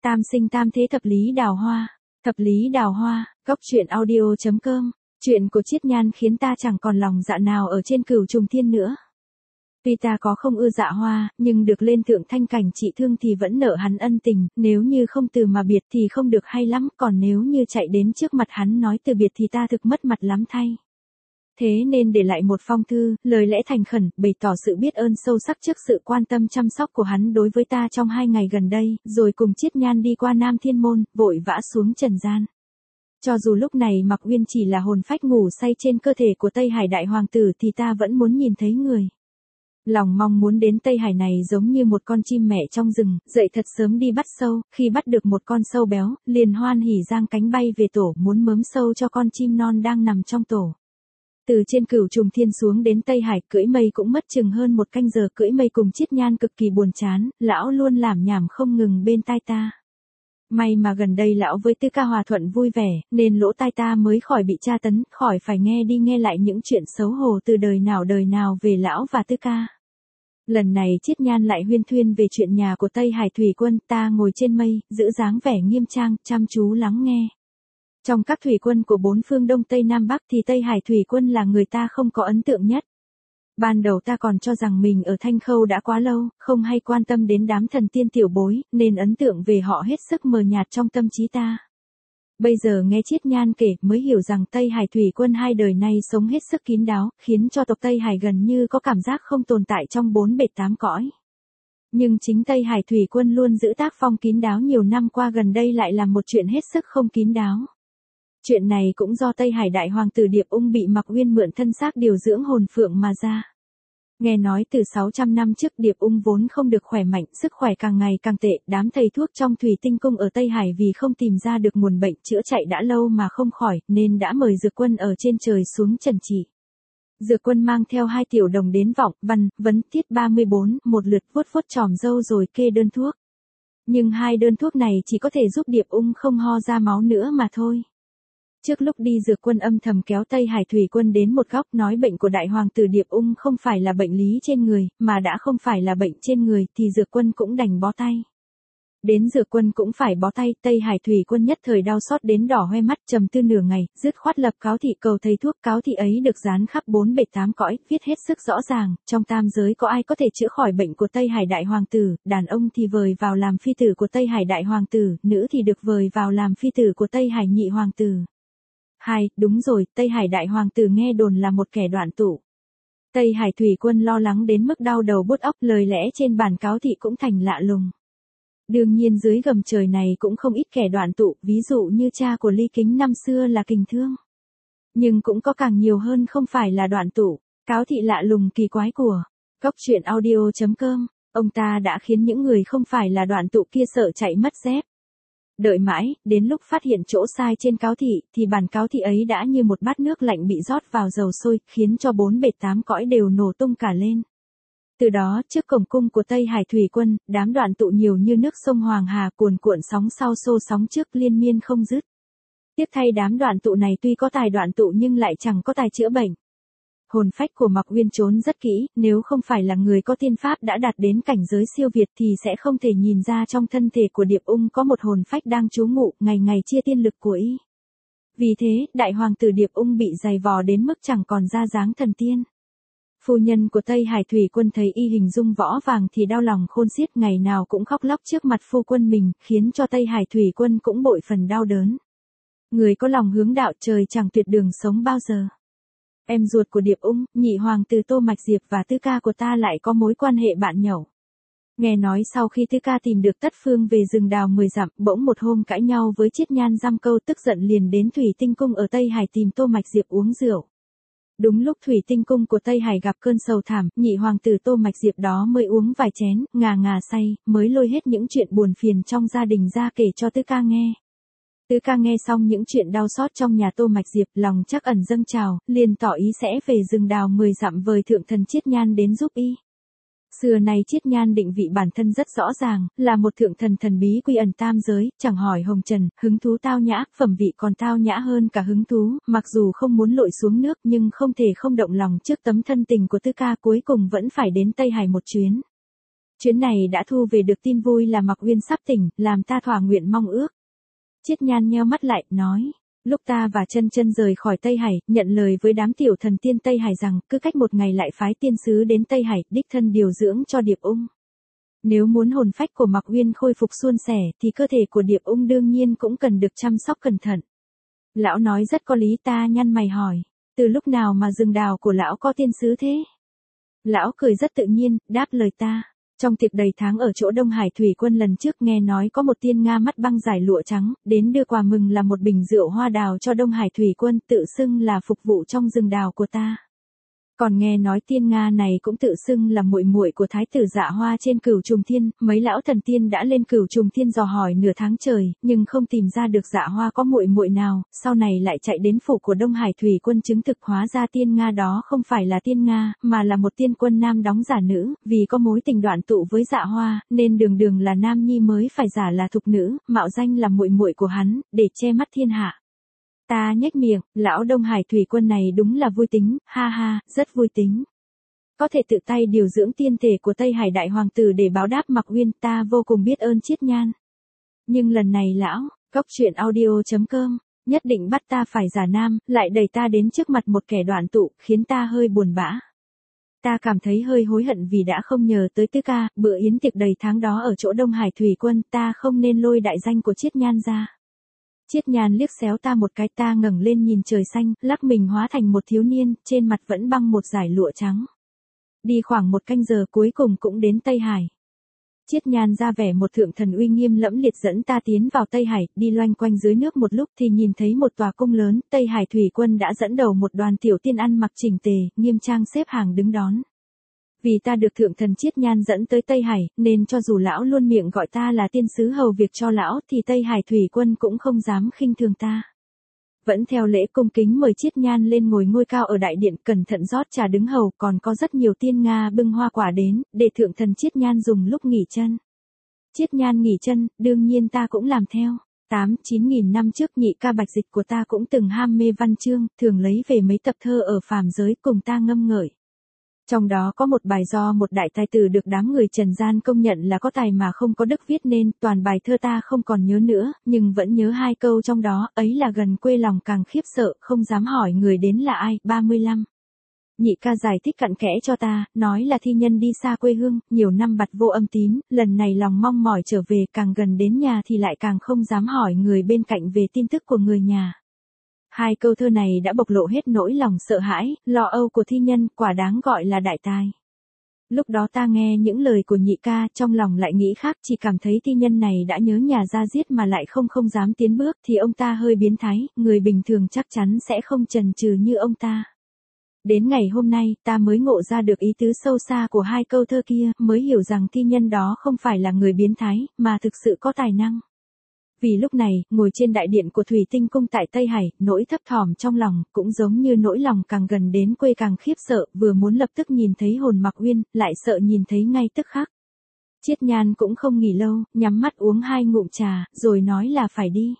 Tam sinh tam thế thập lý đào hoa. Thập lý đào hoa, góc truyện audio.com. Chuyện của Chiết Nhan khiến ta chẳng còn lòng dạ nào ở trên cửu trùng thiên nữa. Tuy ta có không ưa dạ hoa, nhưng được lên thượng thanh cảnh trị thương thì vẫn nợ hắn ân tình, nếu như không từ mà biệt thì không được hay lắm, còn nếu như chạy đến trước mặt hắn nói từ biệt thì ta thực mất mặt lắm thay. Thế nên để lại một phong thư, lời lẽ thành khẩn, bày tỏ sự biết ơn sâu sắc trước sự quan tâm chăm sóc của hắn đối với ta trong 2 ngày gần đây, rồi cùng Chiết Nhan đi qua Nam Thiên Môn, vội vã xuống trần gian. Cho dù lúc này Mạc Uyên chỉ là hồn phách ngủ say trên cơ thể của Tây Hải Đại Hoàng tử thì ta vẫn muốn nhìn thấy người. Lòng mong muốn đến Tây Hải này giống như một con chim mẹ trong rừng, dậy thật sớm đi bắt sâu, khi bắt được một con sâu béo, liền hoan hỉ giang cánh bay về tổ, muốn mớm sâu cho con chim non đang nằm trong tổ. Từ trên cửu trùng thiên xuống đến Tây Hải, cưỡi mây cũng mất chừng hơn 1 canh giờ, cưỡi mây cùng Chiết Nhan cực kỳ buồn chán, lão luôn lảm nhảm không ngừng bên tai ta. May mà gần đây lão với Tư Ca hòa thuận vui vẻ, nên lỗ tai ta mới khỏi bị tra tấn, khỏi phải nghe đi nghe lại những chuyện xấu hổ từ đời nào về lão và Tư Ca. Lần này Chiết Nhan lại huyên thuyên về chuyện nhà của Tây Hải thủy quân, ta ngồi trên mây, giữ dáng vẻ nghiêm trang, chăm chú lắng nghe. Trong các thủy quân của 4 phương Đông Tây Nam Bắc thì Tây Hải thủy quân là người ta không có ấn tượng nhất. Ban đầu ta còn cho rằng mình ở Thanh Khâu đã quá lâu, không hay quan tâm đến đám thần tiên tiểu bối, nên ấn tượng về họ hết sức mờ nhạt trong tâm trí ta. Bây giờ nghe Chiết Nhan kể mới hiểu rằng Tây Hải thủy quân 2 đời nay sống hết sức kín đáo, khiến cho tộc Tây Hải gần như có cảm giác không tồn tại trong 4 bể 8 cõi. Nhưng chính Tây Hải thủy quân luôn giữ tác phong kín đáo nhiều năm qua gần đây lại làm một chuyện hết sức không kín đáo. Chuyện này cũng do Tây Hải Đại Hoàng tử Điệp Ung bị Mạc Uyên mượn thân xác điều dưỡng hồn phượng mà ra. Nghe nói từ 600 năm trước Điệp Ung vốn không được khỏe mạnh, sức khỏe càng ngày càng tệ, đám thầy thuốc trong Thủy Tinh Cung ở Tây Hải vì không tìm ra được nguồn bệnh chữa chạy đã lâu mà không khỏi, nên đã mời Dược Quân ở trên trời xuống trần trị. Dược Quân mang theo 2 tiểu đồng đến Vọng, Văn, Vấn, Tiết 34, một lượt vuốt chòm râu rồi kê đơn thuốc. Nhưng 2 đơn thuốc này chỉ có thể giúp Điệp Ung không ho ra máu nữa mà thôi. Trước lúc đi Dược Quân âm thầm kéo Tây Hải thủy quân đến một góc nói bệnh của Đại Hoàng tử Điệp Ung không phải là bệnh lý trên người, mà đã không phải là bệnh trên người thì Dược Quân cũng đành bó tay. Đến Dược Quân cũng phải bó tay, Tây Hải thủy quân nhất thời đau xót đến đỏ hoe mắt, trầm tư nửa ngày, dứt khoát lập cáo thị cầu thầy thuốc. Cáo thị ấy được dán khắp 4 bể 8 cõi, viết hết sức rõ ràng, trong tam giới có ai có thể chữa khỏi bệnh của Tây Hải Đại Hoàng tử, đàn ông thì vời vào làm phi tử của Tây Hải Đại Hoàng tử, nữ thì được vời vào làm phi tử của Tây Hải Nhị Hoàng tử. Đúng rồi, Tây Hải Đại Hoàng tử nghe đồn là một kẻ đoạn tụ. Tây Hải thủy quân lo lắng đến mức đau đầu bứt óc, lời lẽ trên bản cáo thị cũng thành lạ lùng. Đương nhiên dưới gầm trời này cũng không ít kẻ đoạn tụ, ví dụ như cha của Ly Kính năm xưa là Kình Thương. Nhưng cũng có càng nhiều hơn không phải là đoạn tụ, cáo thị lạ lùng kỳ quái của góc truyện audio.com, ông ta đã khiến những người không phải là đoạn tụ kia sợ chạy mất dép. Đợi mãi, đến lúc phát hiện chỗ sai trên cáo thị, thì bản cáo thị ấy đã như một bát nước lạnh bị rót vào dầu sôi, khiến cho 4 bể 8 cõi đều nổ tung cả lên. Từ đó, trước cổng cung của Tây Hải thủy quân, đám đoạn tụ nhiều như nước sông Hoàng Hà cuồn cuộn sóng sau xô sóng trước liên miên không dứt. Tiếc thay đám đoạn tụ này tuy có tài đoạn tụ nhưng lại chẳng có tài chữa bệnh. Hồn phách của Mạc Uyên trốn rất kỹ, nếu không phải là người có tiên pháp đã đạt đến cảnh giới siêu việt thì sẽ không thể nhìn ra trong thân thể của Điệp Ung có một hồn phách đang trú ngụ, ngày ngày chia tiên lực của y. Vì thế, Đại Hoàng tử Điệp Ung bị dày vò đến mức chẳng còn ra dáng thần tiên. Phu nhân của Tây Hải thủy quân thấy y hình dung võ vàng thì đau lòng khôn xiết, ngày nào cũng khóc lóc trước mặt phu quân mình, khiến cho Tây Hải thủy quân cũng bội phần đau đớn. Người có lòng hướng đạo trời chẳng tuyệt đường sống bao giờ. Em ruột của Điệp Ung, Nhị Hoàng tử Tô Mạch Diệp và Tư Ca của ta lại có mối quan hệ bạn nhậu. Nghe nói sau khi Tư Ca tìm được Tất Phương về rừng đào 10 dặm, bỗng một hôm cãi nhau với Chiết Nhan giam câu, tức giận liền đến Thủy Tinh Cung ở Tây Hải tìm Tô Mạch Diệp uống rượu. Đúng lúc Thủy Tinh Cung của Tây Hải gặp cơn sầu thảm, Nhị Hoàng tử Tô Mạch Diệp đó mới uống vài chén, ngà say, mới lôi hết những chuyện buồn phiền trong gia đình ra kể cho Tư Ca nghe. Tư Ca nghe xong những chuyện đau xót trong nhà Tô Mạch Diệp, lòng chắc ẩn dâng trào, liền tỏ ý sẽ về rừng đào 10 dặm vời thượng thần Chiết Nhan đến giúp y. Xưa nay Chiết Nhan định vị bản thân rất rõ ràng, là một thượng thần thần bí quy ẩn tam giới, chẳng hỏi hồng trần, hứng thú tao nhã, phẩm vị còn tao nhã hơn cả hứng thú, mặc dù không muốn lội xuống nước nhưng không thể không động lòng trước tấm thân tình của Tư Ca, cuối cùng vẫn phải đến Tây Hải một chuyến. Chuyến này đã thu về được tin vui là Mạc Uyên sắp tỉnh, làm ta thỏa nguyện mong ước. Chiết Nhan nheo mắt lại, nói, lúc ta và Chân Chân rời khỏi Tây Hải, nhận lời với đám tiểu thần tiên Tây Hải rằng, cứ cách một ngày lại phái tiên sứ đến Tây Hải, đích thân điều dưỡng cho Điệp Ung. Nếu muốn hồn phách của Mạc Uyên khôi phục suôn sẻ, thì cơ thể của Điệp Ung đương nhiên cũng cần được chăm sóc cẩn thận. Lão nói rất có lý, ta nhăn mày hỏi, từ lúc nào mà rừng đào của lão có tiên sứ thế? Lão cười rất tự nhiên, đáp lời ta. Trong tiệc đầy tháng ở chỗ Đông Hải Thủy Quân lần trước nghe nói có một tiên Nga mắt băng giải lụa trắng, đến đưa quà mừng là một bình rượu hoa đào cho Đông Hải Thủy Quân, tự xưng là phục vụ trong rừng đào của ta. Còn nghe nói tiên Nga này cũng tự xưng là muội muội của Thái tử Dạ Hoa trên Cửu Trùng Thiên, mấy lão thần tiên đã lên Cửu Trùng Thiên dò hỏi nửa tháng trời, nhưng không tìm ra được Dạ Hoa có muội muội nào, sau này lại chạy đến phủ của Đông Hải Thủy Quân chứng thực hóa ra tiên Nga đó không phải là tiên Nga, mà là một tiên quân nam đóng giả nữ, vì có mối tình đoạn tụ với Dạ Hoa, nên đường đường là nam nhi mới phải giả là thục nữ, mạo danh là muội muội của hắn, để che mắt thiên hạ. Ta nhếch miệng, lão Đông Hải Thủy Quân này đúng là vui tính, ha ha, rất vui tính. Có thể tự tay điều dưỡng tiên thể của Tây Hải Đại Hoàng tử để báo đáp Mạc Uyên, ta vô cùng biết ơn Chiết Nhan. Nhưng lần này lão, Cốc Truyện Audio.com, nhất định bắt ta phải giả nam, lại đẩy ta đến trước mặt một kẻ đoạn tụ, khiến ta hơi buồn bã. Ta cảm thấy hơi hối hận vì đã không nhờ tới Tứ Ca, bữa yến tiệc đầy tháng đó ở chỗ Đông Hải Thủy Quân, ta không nên lôi đại danh của Chiết Nhan ra. Chiết Nhan liếc xéo ta một cái, ta ngẩng lên nhìn trời xanh, lắc mình hóa thành một thiếu niên, trên mặt vẫn băng một dải lụa trắng. Đi khoảng một canh giờ cuối cùng cũng đến Tây Hải. Chiết Nhan ra vẻ một thượng thần uy nghiêm lẫm liệt dẫn ta tiến vào Tây Hải, đi loanh quanh dưới nước một lúc thì nhìn thấy một tòa cung lớn, Tây Hải Thủy Quân đã dẫn đầu một đoàn tiểu tiên ăn mặc chỉnh tề, nghiêm trang xếp hàng đứng đón. Vì ta được thượng thần Chiết Nhan dẫn tới Tây Hải, nên cho dù lão luôn miệng gọi ta là tiên sứ hầu việc cho lão, thì Tây Hải Thủy Quân cũng không dám khinh thường ta. Vẫn theo lễ cung kính mời Chiết Nhan lên ngồi ngôi cao ở đại điện, cẩn thận rót trà đứng hầu, còn có rất nhiều tiên Nga bưng hoa quả đến, để thượng thần Chiết Nhan dùng lúc nghỉ chân. Chiết Nhan nghỉ chân, đương nhiên ta cũng làm theo. 8-9 nghìn năm trước Nhị Ca Bạch Dịch của ta cũng từng ham mê văn chương, thường lấy về mấy tập thơ ở phàm giới cùng ta ngâm ngợi. Trong đó có một bài do một đại tài tử được đám người trần gian công nhận là có tài mà không có đức viết nên, toàn bài thơ ta không còn nhớ nữa, nhưng vẫn nhớ hai câu trong đó, ấy là gần quê lòng càng khiếp sợ, không dám hỏi người đến là ai. 35. Nhị Ca giải thích cặn kẽ cho ta, nói là thi nhân đi xa quê hương, nhiều năm bặt vô âm tín, lần này lòng mong mỏi trở về, càng gần đến nhà thì lại càng không dám hỏi người bên cạnh về tin tức của người nhà. Hai câu thơ này đã bộc lộ hết nỗi lòng sợ hãi, lo âu của thi nhân, quả đáng gọi là đại tài. Lúc đó ta nghe những lời của Nhị Ca, trong lòng lại nghĩ khác, chỉ cảm thấy thi nhân này đã nhớ nhà ra giết mà lại không dám tiến bước, thì ông ta hơi biến thái, người bình thường chắc chắn sẽ không chần chừ như ông ta. Đến ngày hôm nay, ta mới ngộ ra được ý tứ sâu xa của hai câu thơ kia, mới hiểu rằng thi nhân đó không phải là người biến thái, mà thực sự có tài năng. Vì lúc này, ngồi trên đại điện của Thủy Tinh Cung tại Tây Hải, nỗi thấp thỏm trong lòng, cũng giống như nỗi lòng càng gần đến quê càng khiếp sợ, vừa muốn lập tức nhìn thấy hồn Mạc Uyên, lại sợ nhìn thấy ngay tức khắc. Chiết Nhan cũng không nghỉ lâu, nhắm mắt uống 2 ngụm trà, rồi nói là phải đi.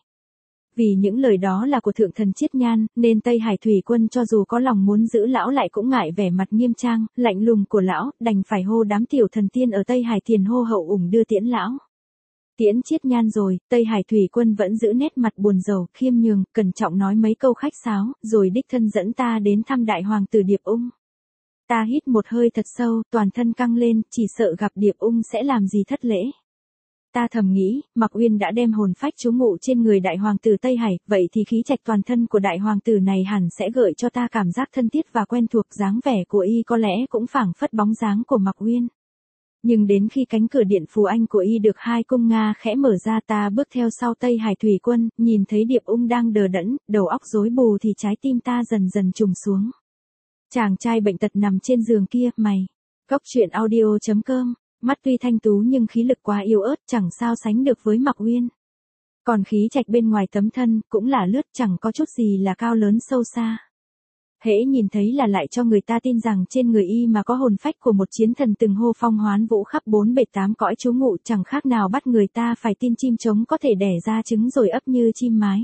Vì những lời đó là của thượng thần Chiết Nhan, nên Tây Hải Thủy Quân cho dù có lòng muốn giữ lão lại cũng ngại vẻ mặt nghiêm trang, lạnh lùng của lão, đành phải hô đám tiểu thần tiên ở Tây Hải tiền hô hậu ủng đưa tiễn lão. Tiễn Chiết Nhan rồi, Tây Hải Thủy Quân vẫn giữ nét mặt buồn rầu, khiêm nhường, cẩn trọng nói mấy câu khách sáo, rồi đích thân dẫn ta đến thăm đại hoàng tử Điệp Ung. Ta hít một hơi thật sâu, toàn thân căng lên, chỉ sợ gặp Điệp Ung sẽ làm gì thất lễ. Ta thầm nghĩ, Mạc Uyên đã đem hồn phách trú ngụ trên người đại hoàng tử Tây Hải, vậy thì khí trạch toàn thân của đại hoàng tử này hẳn sẽ gợi cho ta cảm giác thân thiết và quen thuộc, dáng vẻ của y có lẽ cũng phảng phất bóng dáng của Mạc Uyên. Nhưng đến khi cánh cửa điện phù anh của y được 2 cung Nga khẽ mở ra, ta bước theo sau Tây Hải Thủy Quân, nhìn thấy Điệp Ung đang đờ đẫn, đầu óc rối bù thì trái tim ta dần dần trùng xuống. Chàng trai bệnh tật nằm trên giường kia, mày. Cốc Truyện Audio.com, mắt tuy thanh tú nhưng khí lực quá yếu ớt, chẳng sao sánh được với Mạc Uyên. Còn khí trạch bên ngoài tấm thân, cũng là lướt, chẳng có chút gì là cao lớn sâu xa. Hễ nhìn thấy là lại cho người ta tin rằng trên người y mà có hồn phách của một chiến thần từng hô phong hoán vũ khắp 4 bể 8 cõi trú ngụ, chẳng khác nào bắt người ta phải tin chim trống có thể đẻ ra trứng rồi ấp như chim mái.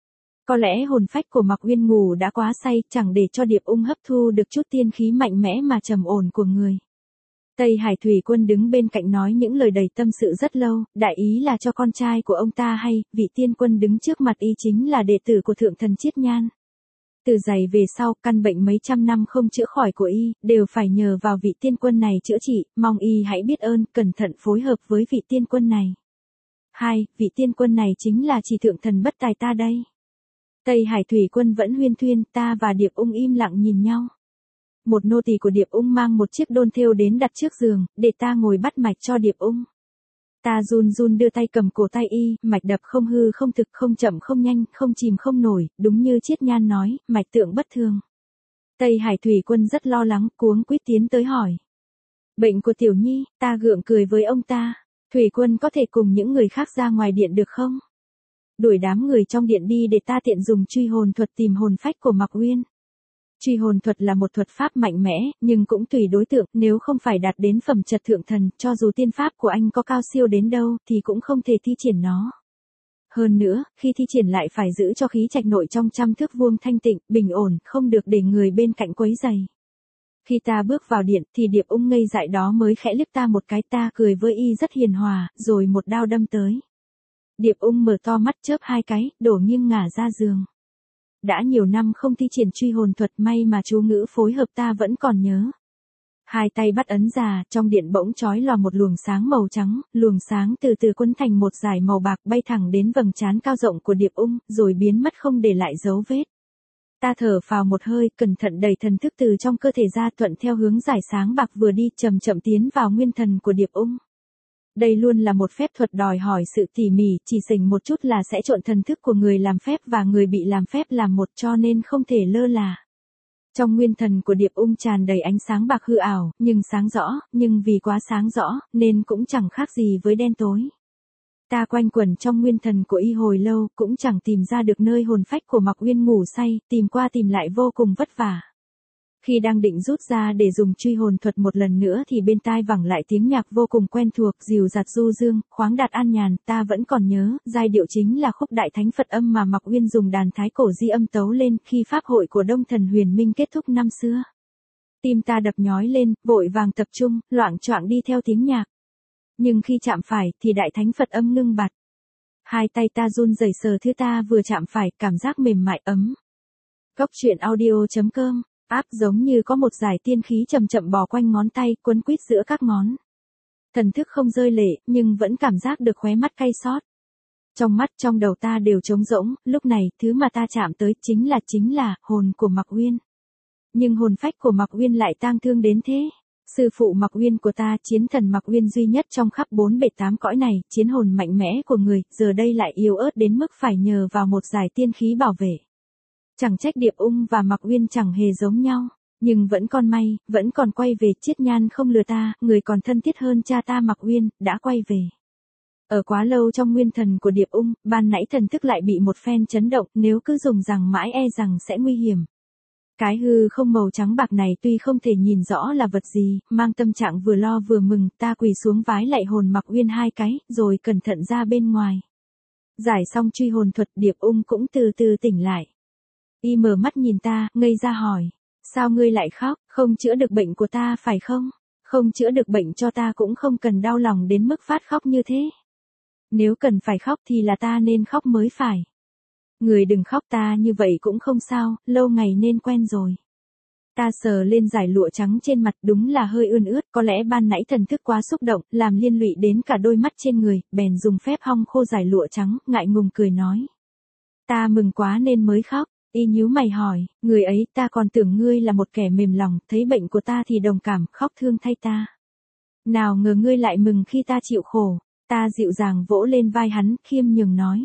Có lẽ hồn phách của Mạc Uyên ngủ đã quá say, chẳng để cho Điệp Ung hấp thu được chút tiên khí mạnh mẽ mà trầm ổn của người. Tây Hải Thủy Quân đứng bên cạnh nói những lời đầy tâm sự rất lâu, đại ý là cho con trai của ông ta hay, vị tiên quân đứng trước mặt y chính là đệ tử của thượng thần Chiết Nhan. Từ giày về sau, căn bệnh mấy trăm năm không chữa khỏi của y, đều phải nhờ vào vị tiên quân này chữa trị, mong y hãy biết ơn, cẩn thận phối hợp với vị tiên quân này. Vị tiên quân này chính là chỉ thượng thần bất tài ta đây. Tây Hải Thủy Quân vẫn huyên thuyên, ta và Điệp Ung im lặng nhìn nhau. Một nô tỳ của Điệp Ung mang một chiếc đôn thêu đến đặt trước giường, để ta ngồi bắt mạch cho Điệp Ung. Ta run run đưa tay cầm cổ tay y, mạch đập không hư không thực, không chậm không nhanh, không chìm không nổi, đúng như Chiết Nhan nói, mạch tượng bất thường. Tây Hải Thủy Quân rất lo lắng, cuống quýt tiến tới hỏi. Bệnh của Tiểu Nhi, ta gượng cười với ông ta. Thủy Quân có thể cùng những người khác ra ngoài điện được không? Đuổi đám người trong điện đi để ta tiện dùng truy hồn thuật tìm hồn phách của Mạc Uyên. Truy hồn thuật là một thuật pháp mạnh mẽ, nhưng cũng tùy đối tượng, nếu không phải đạt đến phẩm chất thượng thần, cho dù tiên pháp của anh có cao siêu đến đâu, thì cũng không thể thi triển nó. Hơn nữa, khi thi triển lại phải giữ cho khí trạch nội trong 100 thước vuông thanh tịnh, bình ổn, không được để người bên cạnh quấy rầy. Khi ta bước vào điện, thì Điệp Ung ngây dại đó mới khẽ liếc ta một cái, ta cười với y rất hiền hòa, rồi một đao đâm tới. Điệp Ung mở to mắt chớp 2 cái, đổ nghiêng ngả ra giường. Đã nhiều năm không thi triển truy hồn thuật, may mà chú ngữ phối hợp ta vẫn còn nhớ. 2 tay bắt ấn già, trong điện bỗng chói lòa một luồng sáng màu trắng, luồng sáng từ từ quấn thành một dải màu bạc bay thẳng đến vầng trán cao rộng của Điệp Ung, rồi biến mất không để lại dấu vết. Ta thở phào một hơi, cẩn thận đẩy thần thức từ trong cơ thể ra, thuận theo hướng dải sáng bạc vừa đi, chậm chậm tiến vào nguyên thần của Điệp Ung. Đây luôn là một phép thuật đòi hỏi sự tỉ mỉ, chỉ xình một chút là sẽ trộn thần thức của người làm phép và người bị làm phép làm một, cho nên không thể lơ là. Trong nguyên thần của Điệp Ung tràn đầy ánh sáng bạc hư ảo, nhưng sáng rõ, nhưng vì quá sáng rõ, nên cũng chẳng khác gì với đen tối. Ta quanh quẩn trong nguyên thần của y hồi lâu, cũng chẳng tìm ra được nơi hồn phách của Mạc Uyên ngủ say, tìm qua tìm lại vô cùng vất vả. Khi đang định rút ra để dùng truy hồn thuật một lần nữa thì bên tai vẳng lại tiếng nhạc vô cùng quen thuộc, dịu dặt du dương, khoáng đạt an nhàn, ta vẫn còn nhớ, giai điệu chính là khúc Đại Thánh Phật Âm mà Mạc Uyên dùng đàn thái cổ di âm tấu lên khi pháp hội của Đông Thần Huyền Minh kết thúc năm xưa. Tim ta đập nhói lên, vội vàng tập trung, loạng choạng đi theo tiếng nhạc. Nhưng khi chạm phải thì Đại Thánh Phật Âm ngưng bặt. 2 tay ta run rẩy sờ thứ ta vừa chạm phải, cảm giác mềm mại ấm. Cốc truyện audio.com. Áp giống như có một dải tiên khí chậm chậm bò quanh ngón tay, quấn quýt giữa các ngón. Thần thức không rơi lệ, nhưng vẫn cảm giác được khóe mắt cay xót. Trong mắt trong đầu ta đều trống rỗng, lúc này, thứ mà ta chạm tới chính là hồn của Mạc Uyên. Nhưng hồn phách của Mạc Uyên lại tang thương đến thế. Sư phụ Mạc Uyên của ta, chiến thần Mạc Uyên duy nhất trong khắp 4 bể 8 cõi này, chiến hồn mạnh mẽ của người, giờ đây lại yếu ớt đến mức phải nhờ vào một dải tiên khí bảo vệ. Chẳng trách Điệp Ung và Mạc Uyên chẳng hề giống nhau, nhưng vẫn còn may, vẫn còn quay về. Chiết Nhan không lừa ta, người còn thân thiết hơn cha ta Mạc Uyên, đã quay về. Ở quá lâu trong nguyên thần của Điệp Ung, ban nãy thần thức lại bị một phen chấn động, nếu cứ dùng rằng mãi e rằng sẽ nguy hiểm. Cái hư không màu trắng bạc này tuy không thể nhìn rõ là vật gì, mang tâm trạng vừa lo vừa mừng, ta quỳ xuống vái lạy hồn Mạc Uyên 2 cái, rồi cẩn thận ra bên ngoài. Giải xong truy hồn thuật, Điệp Ung cũng từ từ tỉnh lại. Y mở mắt nhìn ta, ngây ra hỏi. Sao ngươi lại khóc, không chữa được bệnh của ta phải không? Không chữa được bệnh cho ta cũng không cần đau lòng đến mức phát khóc như thế. Nếu cần phải khóc thì là ta nên khóc mới phải. Người đừng khóc, ta như vậy cũng không sao, lâu ngày nên quen rồi. Ta sờ lên dải lụa trắng trên mặt, đúng là hơi ươn ướt, có lẽ ban nãy thần thức quá xúc động, làm liên lụy đến cả đôi mắt trên người, bèn dùng phép hong khô dải lụa trắng, ngại ngùng cười nói. Ta mừng quá nên mới khóc. Y nhíu mày hỏi, người ấy, ta còn tưởng ngươi là một kẻ mềm lòng, thấy bệnh của ta thì đồng cảm, khóc thương thay ta. Nào ngờ ngươi lại mừng khi ta chịu khổ. Ta dịu dàng vỗ lên vai hắn, khiêm nhường nói.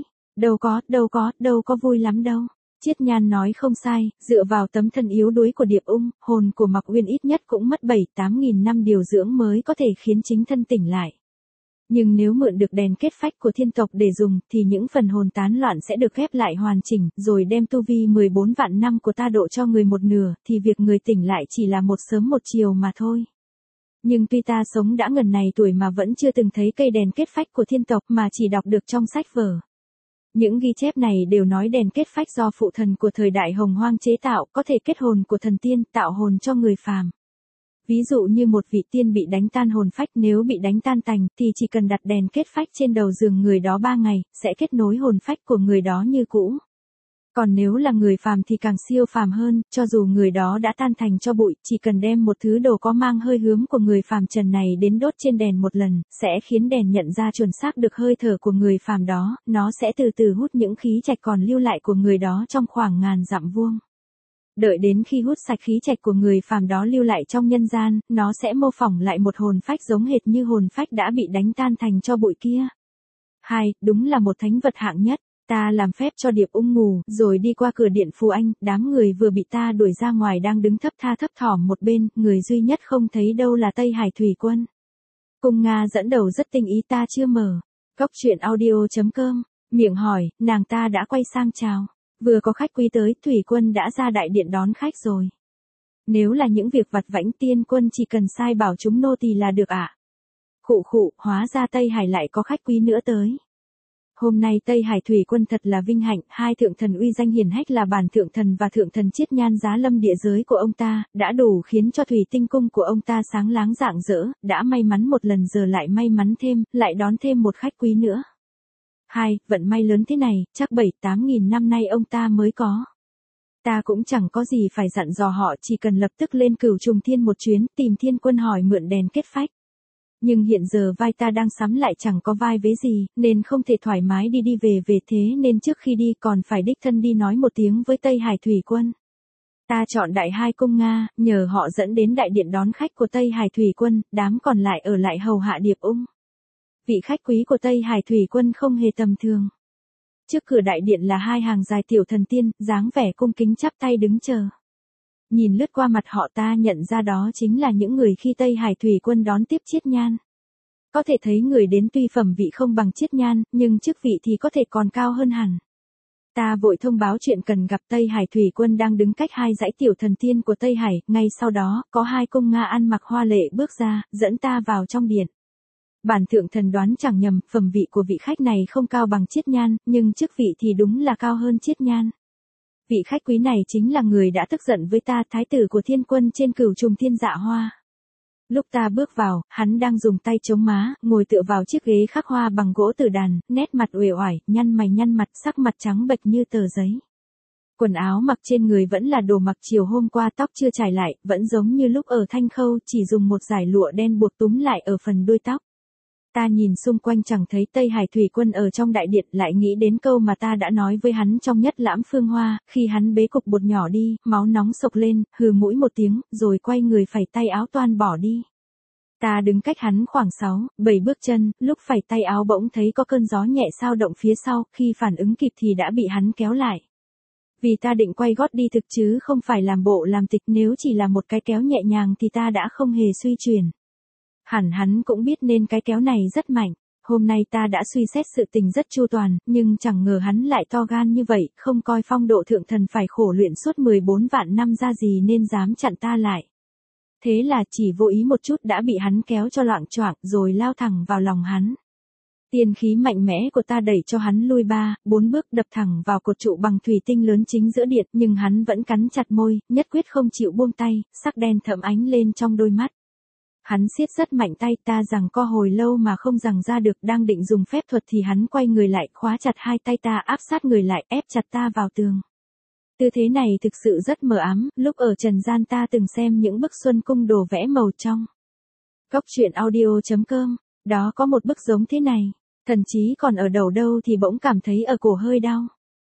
Đâu có vui lắm đâu. Chiết Nhan nói không sai, dựa vào tấm thân yếu đuối của Điệp Ung, hồn của Mạc Uyên ít nhất cũng mất 7-8 nghìn năm điều dưỡng mới có thể khiến chính thân tỉnh lại. Nhưng nếu mượn được đèn kết phách của thiên tộc để dùng, thì những phần hồn tán loạn sẽ được ghép lại hoàn chỉnh, rồi đem tu vi 14 vạn năm của ta độ cho người một nửa, thì việc người tỉnh lại chỉ là một sớm một chiều mà thôi. Nhưng tuy ta sống đã ngần này tuổi mà vẫn chưa từng thấy cây đèn kết phách của thiên tộc mà chỉ đọc được trong sách vở. Những ghi chép này đều nói đèn kết phách do phụ thần của thời đại Hồng Hoang chế tạo, có thể kết hồn của thần tiên, tạo hồn cho người phàm. Ví dụ như một vị tiên bị đánh tan hồn phách, nếu bị đánh tan tành thì chỉ cần đặt đèn kết phách trên đầu giường người đó 3 ngày, sẽ kết nối hồn phách của người đó như cũ. Còn nếu là người phàm thì càng siêu phàm hơn, cho dù người đó đã tan thành tro bụi, chỉ cần đem một thứ đồ có mang hơi hướng của người phàm trần này đến đốt trên đèn một lần, sẽ khiến đèn nhận ra chuẩn xác được hơi thở của người phàm đó, nó sẽ từ từ hút những khí trạch còn lưu lại của người đó trong khoảng ngàn dặm vuông. Đợi đến khi hút sạch khí trạch của người phàm đó lưu lại trong nhân gian, nó sẽ mô phỏng lại một hồn phách giống hệt như hồn phách đã bị đánh tan thành tro bụi kia. 2. Đúng là một thánh vật hạng nhất. Ta làm phép cho Điệp Ung ngủ, rồi đi qua cửa điện Phù Anh, đám người vừa bị ta đuổi ra ngoài đang đứng thấp tha thấp thỏm một bên, người duy nhất không thấy đâu là Tây Hải Thủy Quân. Cung Nga dẫn đầu rất tinh ý, ta chưa mở. Cốc truyện audio.com, miệng hỏi, nàng ta đã quay sang chào. Vừa có khách quý tới, Thủy Quân đã ra đại điện đón khách rồi. Nếu là những việc vặt vãnh tiên quân chỉ cần sai bảo chúng nô tỳ là được ạ. Khụ khụ, hóa ra Tây Hải lại có khách quý nữa tới. Hôm nay Tây Hải Thủy Quân thật là vinh hạnh, hai thượng thần uy danh hiển hách là Bản Thượng Thần và Thượng Thần Chiết Nhan giá lâm địa giới của ông ta, đã đủ khiến cho thủy tinh cung của ông ta sáng láng rạng rỡ, đã may mắn một lần giờ lại may mắn thêm, lại đón thêm một khách quý nữa. 2. Vận may lớn thế này, chắc 7-8 nghìn năm nay ông ta mới có. Ta cũng chẳng có gì phải dặn dò họ, chỉ cần lập tức lên Cửu Trùng Thiên một chuyến, tìm Thiên Quân hỏi mượn đèn kết phách. Nhưng hiện giờ vai ta đang sắm lại chẳng có vai vế gì, nên không thể thoải mái đi về thế nên trước khi đi còn phải đích thân đi nói một tiếng với Tây Hải Thủy Quân. Ta chọn đại hai cung Nga, nhờ họ dẫn đến đại điện đón khách của Tây Hải Thủy Quân, đám còn lại ở lại hầu hạ Điệp Ung. Vị khách quý của Tây Hải Thủy Quân không hề tầm thường. Trước cửa đại điện là hai hàng dài tiểu thần tiên, dáng vẻ cung kính chắp tay đứng chờ. Nhìn lướt qua mặt họ ta nhận ra đó chính là những người khi Tây Hải Thủy Quân đón tiếp Chiết Nhan. Có thể thấy người đến tuy phẩm vị không bằng Chiết Nhan, nhưng chức vị thì có thể còn cao hơn hẳn. Ta vội thông báo chuyện cần gặp Tây Hải Thủy Quân đang đứng cách hai dãy tiểu thần tiên của Tây Hải, ngay sau đó, có hai cung Nga ăn mặc hoa lệ bước ra, dẫn ta vào trong điện. Bản Thượng Thần đoán chẳng nhầm, phẩm vị của vị khách này không cao bằng Chiết Nhan, nhưng chức vị thì đúng là cao hơn Chiết Nhan. Vị khách quý này chính là người đã tức giận với ta, thái tử của Thiên Quân trên Cửu Trùng Thiên Dạ Hoa. Lúc ta bước vào, hắn đang dùng tay chống má, ngồi tựa vào chiếc ghế khắc hoa bằng gỗ tử đàn, nét mặt uể oải, nhăn mày nhăn mặt, sắc mặt trắng bệch như tờ giấy. Quần áo mặc trên người vẫn là đồ mặc chiều hôm qua, tóc chưa chải lại, vẫn giống như lúc ở Thanh Khâu, chỉ dùng một dải lụa đen buộc túm lại ở phần đuôi tóc. Ta nhìn xung quanh chẳng thấy Tây Hải Thủy Quân ở trong đại điện, lại nghĩ đến câu mà ta đã nói với hắn trong Nhất Lãm Phương Hoa, khi hắn bế cục bột nhỏ đi, máu nóng sộc lên, hừ mũi một tiếng, rồi quay người phẩy tay áo toan bỏ đi. Ta đứng cách hắn khoảng 6-7 bước chân, lúc phẩy tay áo bỗng thấy có cơn gió nhẹ xao động phía sau, khi phản ứng kịp thì đã bị hắn kéo lại. Vì ta định quay gót đi thực chứ không phải làm bộ làm tịch, nếu chỉ là một cái kéo nhẹ nhàng thì ta đã không hề suy chuyển. Hẳn hắn cũng biết nên cái kéo này rất mạnh. Hôm nay ta đã suy xét sự tình rất chu toàn, nhưng chẳng ngờ hắn lại to gan như vậy, không coi phong độ thượng thần phải khổ luyện suốt 14 vạn năm ra gì nên dám chặn ta lại. Thế là chỉ vô ý một chút đã bị hắn kéo cho loạng choạng rồi lao thẳng vào lòng hắn. Tiên khí mạnh mẽ của ta đẩy cho hắn lui 3-4 bước, đập thẳng vào cột trụ bằng thủy tinh lớn chính giữa điện, nhưng hắn vẫn cắn chặt môi, nhất quyết không chịu buông tay, sắc đen thẫm ánh lên trong đôi mắt. Hắn siết rất mạnh tay, ta giằng co hồi lâu mà không giằng ra được, đang định dùng phép thuật thì hắn quay người lại, khóa chặt hai tay ta, áp sát người lại, ép chặt ta vào tường. Tư thế này thực sự rất mờ ám, lúc ở trần gian ta từng xem những bức xuân cung đồ vẽ màu trong. Cốc truyện audio.com, đó có một bức giống thế này, thần chí còn ở đầu đâu thì bỗng cảm thấy ở cổ hơi đau.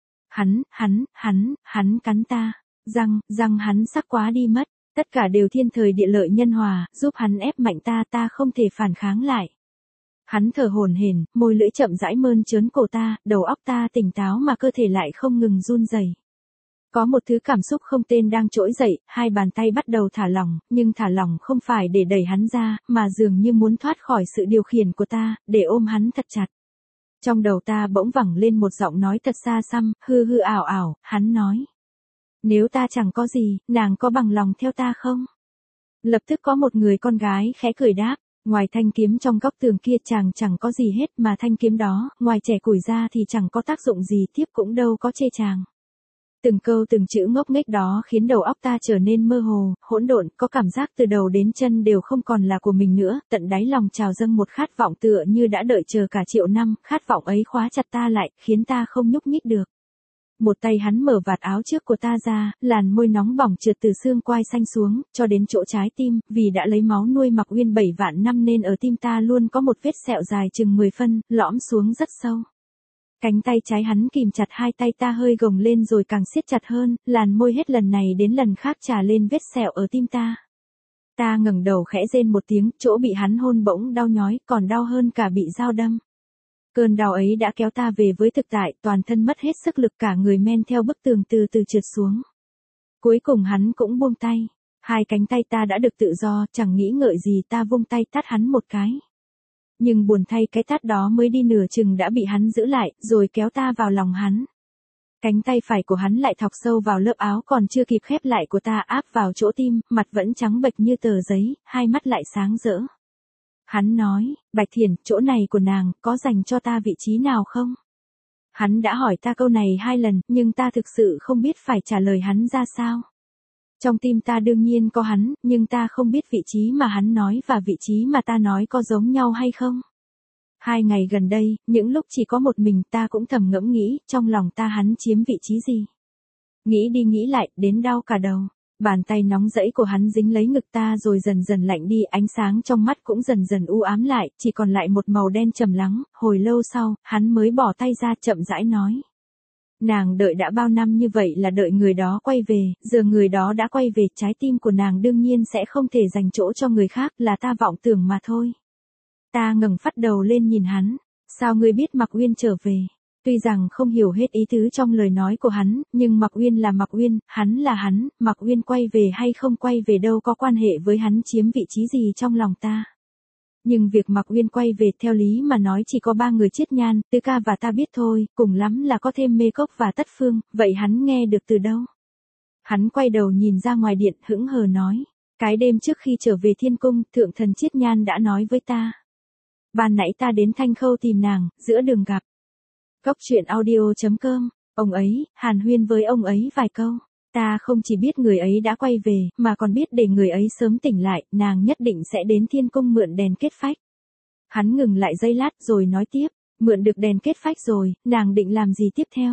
Hắn cắn ta, răng hắn sắc quá đi mất. Tất cả đều thiên thời địa lợi nhân hòa, giúp hắn ép mạnh ta không thể phản kháng lại. Hắn thở hổn hển, môi lưỡi chậm rãi mơn trớn cổ ta, đầu óc ta tỉnh táo mà cơ thể lại không ngừng run rẩy. Có một thứ cảm xúc không tên đang trỗi dậy, hai bàn tay bắt đầu thả lỏng, nhưng thả lỏng không phải để đẩy hắn ra, mà dường như muốn thoát khỏi sự điều khiển của ta, để ôm hắn thật chặt. Trong đầu ta bỗng vẳng lên một giọng nói thật xa xăm, hư ảo ảo, hắn nói. Nếu ta chẳng có gì, nàng có bằng lòng theo ta không? Lập tức có một người con gái khẽ cười đáp, ngoài thanh kiếm trong góc tường kia chàng chẳng có gì hết, mà thanh kiếm đó, ngoài trẻ củi ra thì chẳng có tác dụng gì, tiếp cũng đâu có chê chàng. Từng câu từng chữ ngốc nghếch đó khiến đầu óc ta trở nên mơ hồ, hỗn độn, có cảm giác từ đầu đến chân đều không còn là của mình nữa, tận đáy lòng trào dâng một khát vọng tựa như đã đợi chờ cả triệu năm, khát vọng ấy khóa chặt ta lại, khiến ta không nhúc nhích được. Một tay hắn mở vạt áo trước của ta ra, làn môi nóng bỏng trượt từ xương quai xanh xuống, cho đến chỗ trái tim, vì đã lấy máu nuôi Mạc Uyên 7 vạn năm nên ở tim ta luôn có một vết sẹo dài chừng 10 phân, lõm xuống rất sâu. Cánh tay trái hắn kìm chặt hai tay ta hơi gồng lên rồi càng siết chặt hơn, làn môi hết lần này đến lần khác trà lên vết sẹo ở tim ta. Ta ngẩng đầu khẽ rên một tiếng, chỗ bị hắn hôn bỗng đau nhói, còn đau hơn cả bị dao đâm. Cơn đau ấy đã kéo ta về với thực tại, toàn thân mất hết sức lực, cả người men theo bức tường từ từ trượt xuống. Cuối cùng hắn cũng buông tay. Hai cánh tay ta đã được tự do, chẳng nghĩ ngợi gì ta vung tay tát hắn một cái. Nhưng buồn thay cái tát đó mới đi nửa chừng đã bị hắn giữ lại, rồi kéo ta vào lòng hắn. Cánh tay phải của hắn lại thọc sâu vào lớp áo còn chưa kịp khép lại của ta, áp vào chỗ tim, mặt vẫn trắng bệch như tờ giấy, hai mắt lại sáng rỡ. Hắn nói, Bạch Thiển, chỗ này của nàng, có dành cho ta vị trí nào không? Hắn đã hỏi ta câu này 2 lần, nhưng ta thực sự không biết phải trả lời hắn ra sao. Trong tim ta đương nhiên có hắn, nhưng ta không biết vị trí mà hắn nói và vị trí mà ta nói có giống nhau hay không. 2 ngày gần đây, những lúc chỉ có một mình ta cũng thầm ngẫm nghĩ, trong lòng ta hắn chiếm vị trí gì. Nghĩ đi nghĩ lại, đến đau cả đầu. Bàn tay nóng rẫy của hắn dính lấy ngực ta rồi dần dần lạnh đi, ánh sáng trong mắt cũng dần dần u ám lại, chỉ còn lại một màu đen trầm lắng. Hồi lâu sau, hắn mới bỏ tay ra chậm rãi nói. Nàng đợi đã bao năm như vậy là đợi người đó quay về, giờ người đó đã quay về, trái tim của nàng đương nhiên sẽ không thể dành chỗ cho người khác, là ta vọng tưởng mà thôi. Ta ngẩng phát đầu lên nhìn hắn, sao ngươi biết Mạc Uyên trở về? Tuy rằng không hiểu hết ý tứ trong lời nói của hắn, nhưng Mạc Uyên là Mạc Uyên, hắn là hắn, Mạc Uyên quay về hay không quay về đâu có quan hệ với hắn chiếm vị trí gì trong lòng ta. Nhưng việc Mạc Uyên quay về theo lý mà nói chỉ có 3 người Chiết Nhan, Tư Ca và ta biết thôi, cùng lắm là có thêm Mê Cốc và Tất Phương, vậy hắn nghe được từ đâu? Hắn quay đầu nhìn ra ngoài điện, hững hờ nói, cái đêm trước khi trở về Thiên Cung, Thượng Thần Chiết Nhan đã nói với ta. Ban nãy ta đến Thanh Khâu tìm nàng, giữa đường gặp. Cốc truyện audio.com, ông ấy, hàn huyên với ông ấy vài câu. Ta không chỉ biết người ấy đã quay về, mà còn biết để người ấy sớm tỉnh lại, nàng nhất định sẽ đến Thiên Cung mượn đèn kết phách. Hắn ngừng lại giây lát rồi nói tiếp, mượn được đèn kết phách rồi, nàng định làm gì tiếp theo?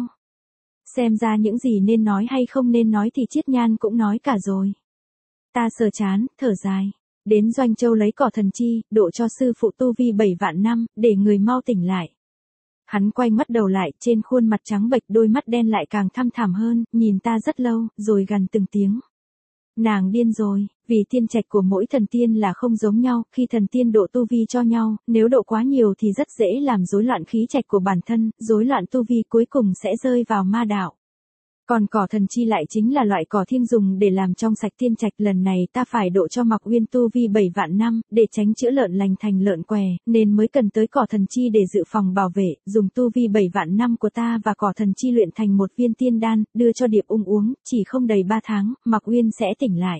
Xem ra những gì nên nói hay không nên nói thì Chiết Nhan cũng nói cả rồi. Ta sờ chán, thở dài. Đến Doanh Châu lấy cỏ thần chi, độ cho sư phụ tu vi 7 vạn năm, để người mau tỉnh lại. Hắn quay mắt đầu lại, trên khuôn mặt trắng bệch đôi mắt đen lại càng thăm thẳm hơn, nhìn ta rất lâu, rồi gằn từng tiếng. Nàng điên rồi, vì tiên trạch của mỗi thần tiên là không giống nhau, khi thần tiên độ tu vi cho nhau, nếu độ quá nhiều thì rất dễ làm rối loạn khí trạch của bản thân, rối loạn tu vi cuối cùng sẽ rơi vào ma đạo. Còn cỏ thần chi lại chính là loại cỏ thiêng dùng để làm trong sạch tiên trạch, lần này ta phải độ cho Mạc Uyên tu vi 7 vạn năm, để tránh chữa lợn lành thành lợn què, nên mới cần tới cỏ thần chi để dự phòng bảo vệ, dùng tu vi 7 vạn năm của ta và cỏ thần chi luyện thành một viên tiên đan, đưa cho Điệp Ung uống, chỉ không đầy 3 tháng, Mạc Uyên sẽ tỉnh lại.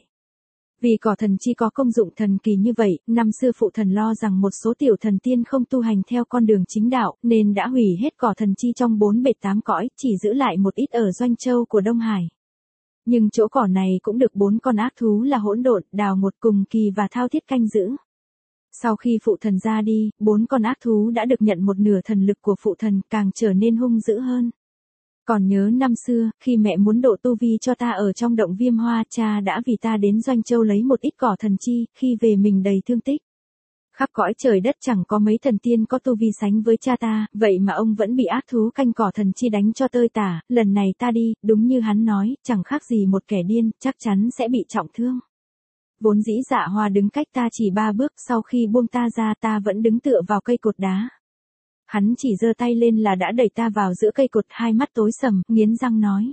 Vì cỏ thần chi có công dụng thần kỳ như vậy, năm xưa phụ thần lo rằng một số tiểu thần tiên không tu hành theo con đường chính đạo, nên đã hủy hết cỏ thần chi trong 4 bể 8 cõi, chỉ giữ lại một ít ở Doanh Châu của Đông Hải. Nhưng chỗ cỏ này cũng được 4 con ác thú là Hỗn Độn, Đào Một, Cùng Kỳ và Thao Thiết canh giữ. Sau khi phụ thần ra đi, 4 con ác thú đã được nhận một nửa thần lực của phụ thần, càng trở nên hung dữ hơn. Còn nhớ năm xưa, khi mẹ muốn độ tu vi cho ta ở trong động Viêm Hoa, cha đã vì ta đến Doanh Châu lấy một ít cỏ thần chi, khi về mình đầy thương tích. Khắp cõi trời đất chẳng có mấy thần tiên có tu vi sánh với cha ta, vậy mà ông vẫn bị ác thú canh cỏ thần chi đánh cho tơi tả, lần này ta đi, đúng như hắn nói, chẳng khác gì một kẻ điên, chắc chắn sẽ bị trọng thương. Vốn dĩ Dạ Hoa đứng cách ta chỉ 3 bước, sau khi buông ta ra ta vẫn đứng tựa vào cây cột đá. Hắn chỉ giơ tay lên là đã đẩy ta vào giữa cây cột, hai mắt tối sầm, nghiến răng nói.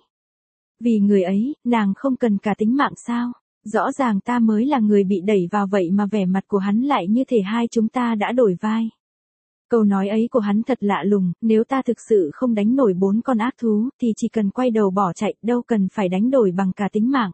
Vì người ấy, nàng không cần cả tính mạng sao? Rõ ràng ta mới là người bị đẩy vào vậy mà vẻ mặt của hắn lại như thể hai chúng ta đã đổi vai. Câu nói ấy của hắn thật lạ lùng, nếu ta thực sự không đánh nổi 4 con ác thú, thì chỉ cần quay đầu bỏ chạy, đâu cần phải đánh đổi bằng cả tính mạng.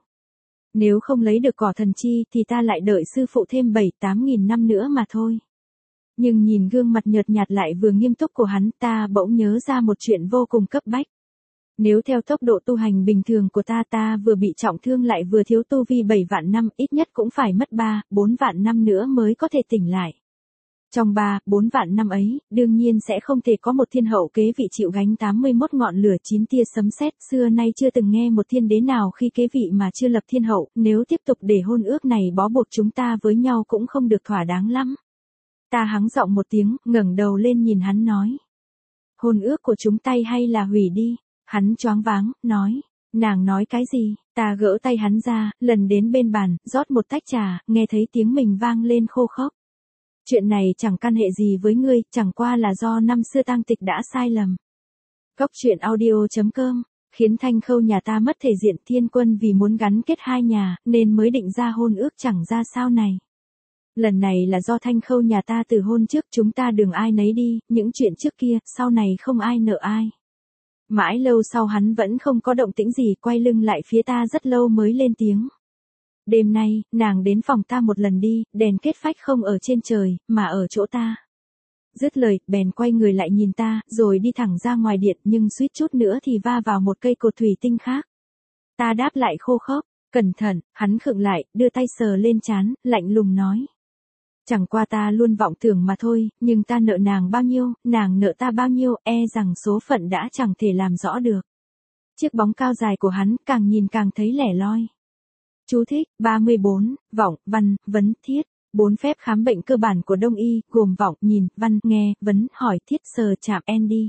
Nếu không lấy được cỏ thần chi, thì ta lại đợi sư phụ thêm 7-8 nghìn năm nữa mà thôi. Nhưng nhìn gương mặt nhợt nhạt lại vừa nghiêm túc của hắn, ta bỗng nhớ ra một chuyện vô cùng cấp bách. Nếu theo tốc độ tu hành bình thường của ta vừa bị trọng thương lại vừa thiếu tu vi 7 vạn năm, ít nhất cũng phải mất 3, 4 vạn năm nữa mới có thể tỉnh lại. Trong 3, 4 vạn năm ấy, đương nhiên sẽ không thể có một thiên hậu kế vị chịu gánh 81 ngọn lửa 9 tia sấm sét, xưa nay chưa từng nghe một thiên đế nào khi kế vị mà chưa lập thiên hậu, nếu tiếp tục để hôn ước này bó buộc chúng ta với nhau cũng không được thỏa đáng lắm. Ta hắng giọng một tiếng, ngẩng đầu lên nhìn hắn nói. Hôn ước của chúng ta hay là hủy đi? Hắn choáng váng, nói. Nàng nói cái gì? Ta gỡ tay hắn ra, lần đến bên bàn, rót một tách trà, nghe thấy tiếng mình vang lên khô khốc. Chuyện này chẳng căn hệ gì với ngươi, chẳng qua là do năm xưa tang tịch đã sai lầm. Cốc truyện audio.com, khiến Thanh Khâu nhà ta mất thể diện, Thiên Quân vì muốn gắn kết hai nhà, nên mới định ra hôn ước chẳng ra sao này. Lần này là do Thanh Khâu nhà ta từ hôn trước, chúng ta đường ai nấy đi, những chuyện trước kia, sau này không ai nợ ai. Mãi lâu sau hắn vẫn không có động tĩnh gì, quay lưng lại phía ta rất lâu mới lên tiếng. Đêm nay, nàng đến phòng ta một lần đi, đèn kết phách không ở trên trời, mà ở chỗ ta. Dứt lời, bèn quay người lại nhìn ta, rồi đi thẳng ra ngoài điện, nhưng suýt chút nữa thì va vào một cây cột thủy tinh khác. Ta đáp lại khô khốc, cẩn thận, hắn khựng lại, đưa tay sờ lên trán, lạnh lùng nói. Chẳng qua ta luôn vọng tưởng mà thôi, nhưng ta nợ nàng bao nhiêu, nàng nợ ta bao nhiêu, e rằng số phận đã chẳng thể làm rõ được. Chiếc bóng cao dài của hắn càng nhìn càng thấy lẻ loi. Chú thích, 34, vọng, văn, vấn, thiết. 4 phép khám bệnh cơ bản của Đông y, gồm vọng, nhìn, văn, nghe, vấn, hỏi, thiết, sờ, chạm, Andy.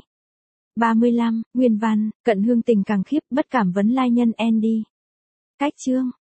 35, nguyên văn, cận hương tình càng khiếp, bất cảm vấn lai nhân Andy. Cách chương.